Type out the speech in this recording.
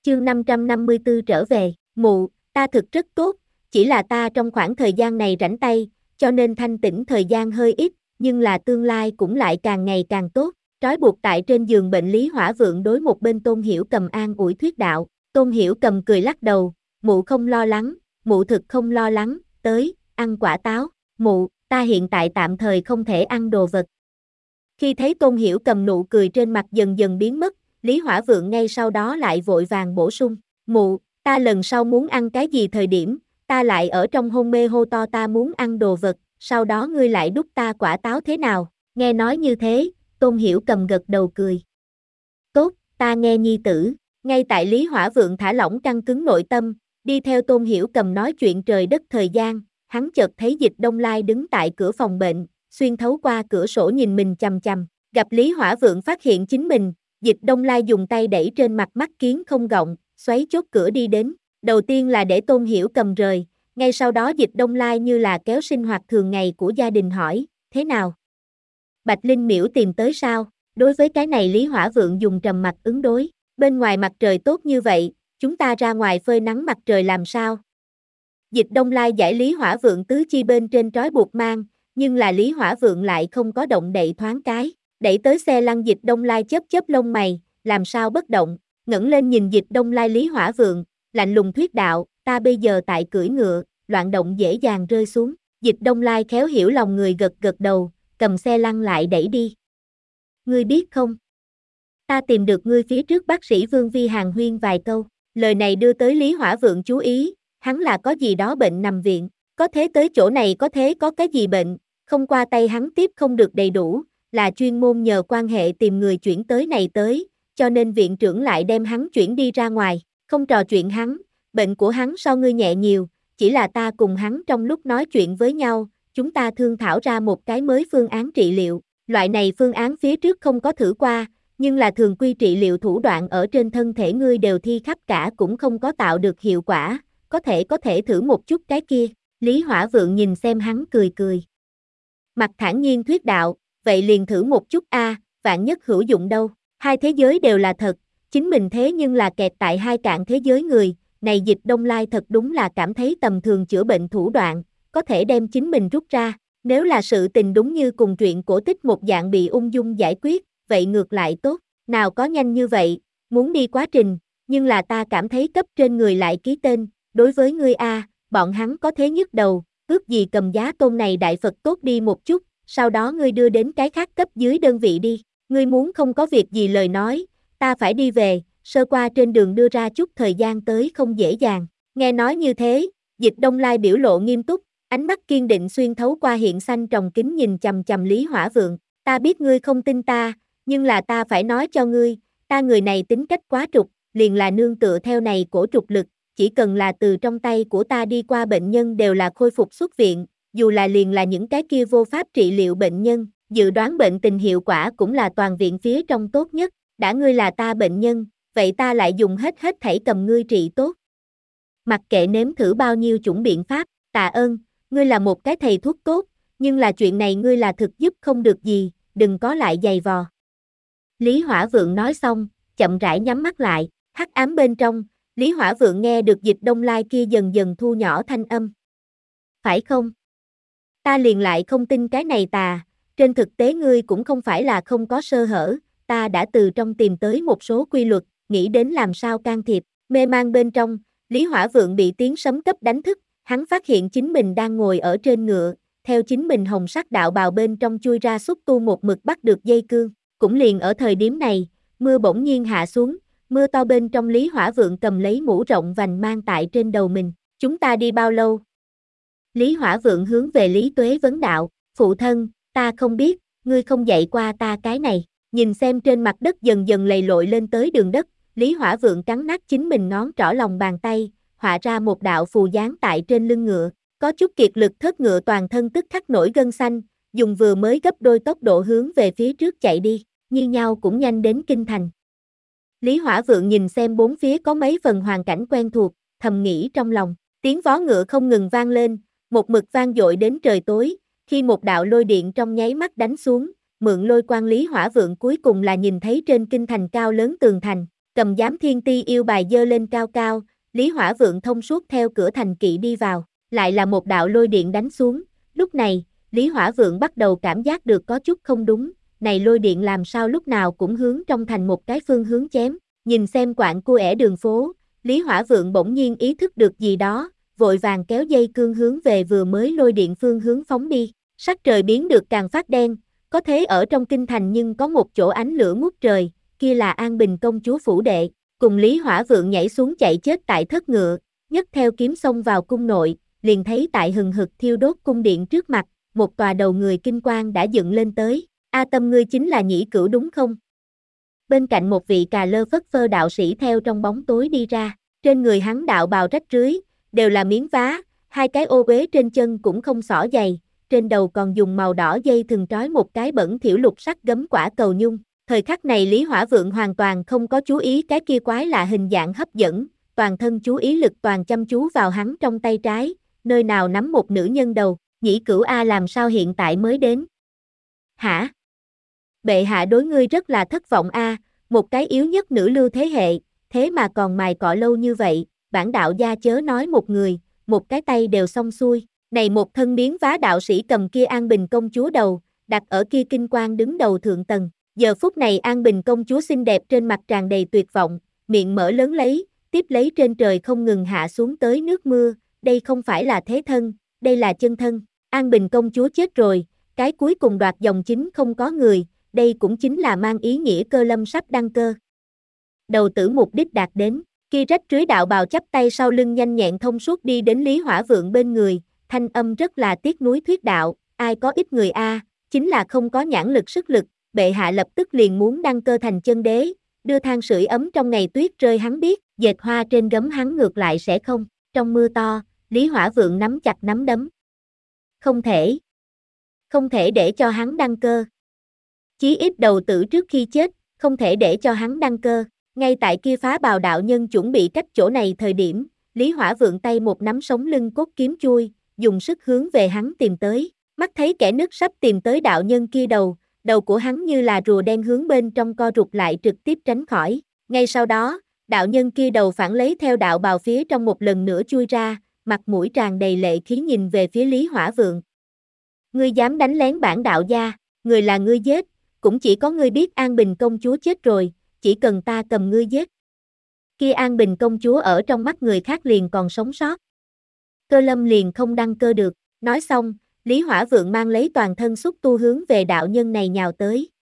Chương 554 trở về, mụ, ta thực rất tốt, chỉ là ta trong khoảng thời gian này rảnh tay, cho nên thanh tĩnh thời gian hơi ít, nhưng là tương lai cũng lại càng ngày càng tốt. Trói buộc tại trên giường bệnh Lý Hỏa Vượng đối một bên Tôn Hiểu Cầm an ủi thuyết đạo. Tôn Hiểu Cầm cười lắc đầu, mụ không lo lắng, mụ thực không lo lắng, tới, ăn quả táo, mụ, ta hiện tại tạm thời không thể ăn đồ vật. Khi thấy Tôn Hiểu Cầm nụ cười trên mặt dần dần biến mất, Lý Hỏa Vượng ngay sau đó lại vội vàng bổ sung, mụ, ta lần sau muốn ăn cái gì thời điểm, ta lại ở trong hôn mê hô to ta muốn ăn đồ vật, sau đó ngươi lại đút ta quả táo thế nào, nghe nói như thế, Tôn Hiểu Cầm gật đầu cười. Tốt, ta nghe nhi tử, ngay tại Lý Hỏa Vượng thả lỏng căng cứng nội tâm, đi theo Tôn Hiểu Cầm nói chuyện trời đất thời gian, hắn chợt thấy Dịch Đông Lai đứng tại cửa phòng bệnh, xuyên thấu qua cửa sổ nhìn mình chằm chằm, gặp Lý Hỏa Vượng phát hiện chính mình, Dịch Đông Lai dùng tay đẩy trên mặt mắt kiến không gọng, xoáy chốt cửa đi đến, đầu tiên là để Tôn Hiểu Cầm rời, ngay sau đó Dịch Đông Lai như là kéo sinh hoạt thường ngày của gia đình hỏi, thế nào? Bạch Linh Miễu tìm tới sao? Đối với cái này Lý Hỏa Vượng dùng trầm mặc ứng đối, bên ngoài mặt trời tốt như vậy, chúng ta ra ngoài phơi nắng mặt trời làm sao? Dịch Đông Lai giải Lý Hỏa Vượng tứ chi bên trên trói buộc mang, nhưng là Lý Hỏa Vượng lại không có động đậy thoáng cái, đẩy tới xe lăn Dịch Đông Lai chớp chớp lông mày, làm sao bất động, ngẩng lên nhìn Dịch Đông Lai Lý Hỏa Vượng, lạnh lùng thuyết đạo, ta bây giờ tại cưỡi ngựa, loạn động dễ dàng rơi xuống, Dịch Đông Lai khéo hiểu lòng người gật gật đầu, cầm xe lăn lại đẩy đi. Ngươi biết không? Ta tìm được ngươi phía trước bác sĩ Vương Vi hàn huyên vài câu, lời này đưa tới Lý Hỏa Vượng chú ý, hắn là có gì đó bệnh nằm viện, có thế tới chỗ này có thế có cái gì bệnh, không qua tay hắn tiếp không được đầy đủ, là chuyên môn nhờ quan hệ tìm người chuyển tới này tới, cho nên viện trưởng lại đem hắn chuyển đi ra ngoài, không trò chuyện hắn, bệnh của hắn so ngươi nhẹ nhiều, chỉ là ta cùng hắn trong lúc nói chuyện với nhau, chúng ta thương thảo ra một cái mới phương án trị liệu, loại này phương án phía trước không có thử qua, nhưng là thường quy trị liệu thủ đoạn ở trên thân thể ngươi đều thi khắp cả cũng không có tạo được hiệu quả, có thể thử một chút cái kia, Lý Hỏa Vượng nhìn xem hắn cười cười. Mặt thản nhiên thuyết đạo, vậy liền thử một chút vạn nhất hữu dụng đâu, hai thế giới đều là thật, chính mình thế nhưng là kẹt tại hai cạn thế giới người, này Dịch Đông Lai thật đúng là cảm thấy tầm thường chữa bệnh thủ đoạn, có thể đem chính mình rút ra, nếu là sự tình đúng như cùng truyện cổ tích một dạng bị ung dung giải quyết, vậy ngược lại tốt, nào có nhanh như vậy, muốn đi quá trình, nhưng là ta cảm thấy cấp trên người lại ký tên, đối với ngươi bọn hắn có thế nhức đầu, ước gì cầm giá tôn này đại Phật tốt đi một chút, sau đó ngươi đưa đến cái khác cấp dưới đơn vị đi, ngươi muốn không có việc gì lời nói, ta phải đi về, sơ qua trên đường đưa ra chút thời gian tới không dễ dàng, nghe nói như thế, Dịch Đông Lai biểu lộ nghiêm túc, ánh mắt kiên định xuyên thấu qua hiện xanh tròng kính nhìn chằm chằm Lý Hỏa Vượng, ta biết ngươi không tin ta, nhưng là ta phải nói cho ngươi, ta người này tính cách quá trục, liền là nương tựa theo này cổ trục lực, chỉ cần là từ trong tay của ta đi qua bệnh nhân đều là khôi phục xuất viện, dù là liền là những cái kia vô pháp trị liệu bệnh nhân, dự đoán bệnh tình hiệu quả cũng là toàn viện phía trong tốt nhất, đã ngươi là ta bệnh nhân, vậy ta lại dùng hết thảy cầm ngươi trị tốt. Mặc kệ nếm thử bao nhiêu chủng biện pháp, tạ ơn, ngươi là một cái thầy thuốc tốt, nhưng là chuyện này ngươi là thực giúp không được gì, đừng có lại giày vò. Lý Hỏa Vượng nói xong, chậm rãi nhắm mắt lại, hắc ám bên trong, Lý Hỏa Vượng nghe được Dịch Đông Lai kia dần dần thu nhỏ thanh âm. Phải không? Ta liền lại không tin cái này trên thực tế ngươi cũng không phải là không có sơ hở, ta đã từ trong tìm tới một số quy luật, nghĩ đến làm sao can thiệp, mê mang bên trong, Lý Hỏa Vượng bị tiếng sấm cấp đánh thức, hắn phát hiện chính mình đang ngồi ở trên ngựa, theo chính mình hồng sắc đạo bào bên trong chui ra xúc tu một mực bắt được dây cương, cũng liền ở thời điểm này, mưa bỗng nhiên hạ xuống, mưa to bên trong Lý Hỏa Vượng cầm lấy mũ rộng vành mang tại trên đầu mình, chúng ta đi bao lâu? Lý Hỏa Vượng hướng về Lý Tuế vấn đạo, phụ thân, ta không biết, ngươi không dạy qua ta cái này, nhìn xem trên mặt đất dần dần lầy lội lên tới đường đất, Lý Hỏa Vượng cắn nát chính mình ngón trỏ lòng bàn tay, họa ra một đạo phù dáng tại trên lưng ngựa, có chút kiệt lực thớt ngựa toàn thân tức khắc nổi gân xanh, dùng vừa mới gấp đôi tốc độ hướng về phía trước chạy đi, như nhau cũng nhanh đến kinh thành. Lý Hỏa Vượng nhìn xem bốn phía có mấy phần hoàn cảnh quen thuộc, thầm nghĩ trong lòng, tiếng vó ngựa không ngừng vang lên, một mực vang dội đến trời tối, khi một đạo lôi điện trong nháy mắt đánh xuống, mượn lôi quang Lý Hỏa Vượng cuối cùng là nhìn thấy trên kinh thành cao lớn tường thành, cầm giám thiên ti yêu bài giơ lên cao cao, Lý Hỏa Vượng thông suốt theo cửa thành kỵ đi vào, lại là một đạo lôi điện đánh xuống, lúc này, Lý Hỏa Vượng bắt đầu cảm giác được có chút không đúng, này lôi điện làm sao lúc nào cũng hướng trong thành một cái phương hướng chém, nhìn xem quạng cua ẻ đường phố, Lý Hỏa Vượng bỗng nhiên ý thức được gì đó, vội vàng kéo dây cương hướng về vừa mới lôi điện phương hướng phóng đi, sắc trời biến được càng phát đen, có thế ở trong kinh thành nhưng có một chỗ ánh lửa ngút trời, kia là An Bình công chúa phủ đệ, cùng Lý Hỏa Vượng nhảy xuống chạy chết tại thất ngựa, nhấc theo kiếm xông vào cung nội, liền thấy tại hừng hực thiêu đốt cung điện trước mặt, một tòa đầu người kinh quang đã dựng lên tới, A Tâm ngươi chính là Nhĩ Cửu đúng không? Bên cạnh một vị cà lơ phất phơ đạo sĩ theo trong bóng tối đi ra, trên người hắn đạo bào rách rưới, đều là miếng vá, hai cái ô uế trên chân cũng không xỏ giày, trên đầu còn dùng màu đỏ dây thừng trói một cái bẩn thỉu lục sắc gấm quả cầu nhung. Thời khắc này Lý Hỏa Vượng hoàn toàn không có chú ý cái kia quái lạ hình dạng hấp dẫn, toàn thân chú ý lực toàn chăm chú vào hắn trong tay trái, nơi nào nắm một nữ nhân đầu, Nhĩ Cửu A làm sao hiện tại mới đến? Hả? Bệ hạ đối ngươi rất là thất vọng a, một cái yếu nhất nữ lưu thế hệ, thế mà còn mài cọ lâu như vậy, bản đạo gia chớ nói một người, một cái tay đều xong xuôi, này một thân miếng vá đạo sĩ cầm kia An Bình công chúa đầu, đặt ở kia kinh quan đứng đầu thượng tầng, giờ phút này An Bình công chúa xinh đẹp trên mặt tràn đầy tuyệt vọng, miệng mở lớn lấy, tiếp lấy trên trời không ngừng hạ xuống tới nước mưa, đây không phải là thế thân, đây là chân thân, An Bình công chúa chết rồi, cái cuối cùng đoạt dòng chính không có người, đây cũng chính là mang ý nghĩa Cơ Lâm sắp đăng cơ. Đầu tử mục đích đạt đến, kia rách rưới đạo bào chắp tay sau lưng nhanh nhẹn thông suốt đi đến Lý Hỏa Vượng bên người, thanh âm rất là tiếc nuối thuyết đạo, ai có ít người a, chính là không có nhãn lực sức lực, bệ hạ lập tức liền muốn đăng cơ thành chân đế, đưa than sưởi ấm trong ngày tuyết rơi hắn biết, dệt hoa trên gấm hắn ngược lại sẽ không, trong mưa to, Lý Hỏa Vượng nắm chặt nắm đấm. Không thể để cho hắn đăng cơ. Chí ít đầu tử trước khi chết, không thể để cho hắn đăng cơ. Ngay tại kia phá bào đạo nhân chuẩn bị cách chỗ này thời điểm, Lý Hỏa Vượng tay một nắm sống lưng cốt kiếm chui, dùng sức hướng về hắn tìm tới. Mắt thấy kẻ nứt sắp tìm tới đạo nhân kia đầu của hắn như là rùa đen hướng bên trong co rụt lại trực tiếp tránh khỏi. Ngay sau đó, đạo nhân kia đầu phản lấy theo đạo bào phía trong một lần nữa chui ra, mặt mũi tràn đầy lệ khí nhìn về phía Lý Hỏa Vượng. Ngươi dám đánh lén bản đạo gia, người là ngươi giết, cũng chỉ có ngươi biết An Bình công chúa chết rồi, chỉ cần ta cầm ngươi giết. Kia An Bình công chúa ở trong mắt người khác liền còn sống sót. Cơ Lâm liền không đăng cơ được, nói xong, Lý Hỏa Vượng mang lấy toàn thân xúc tu hướng về đạo nhân này nhào tới.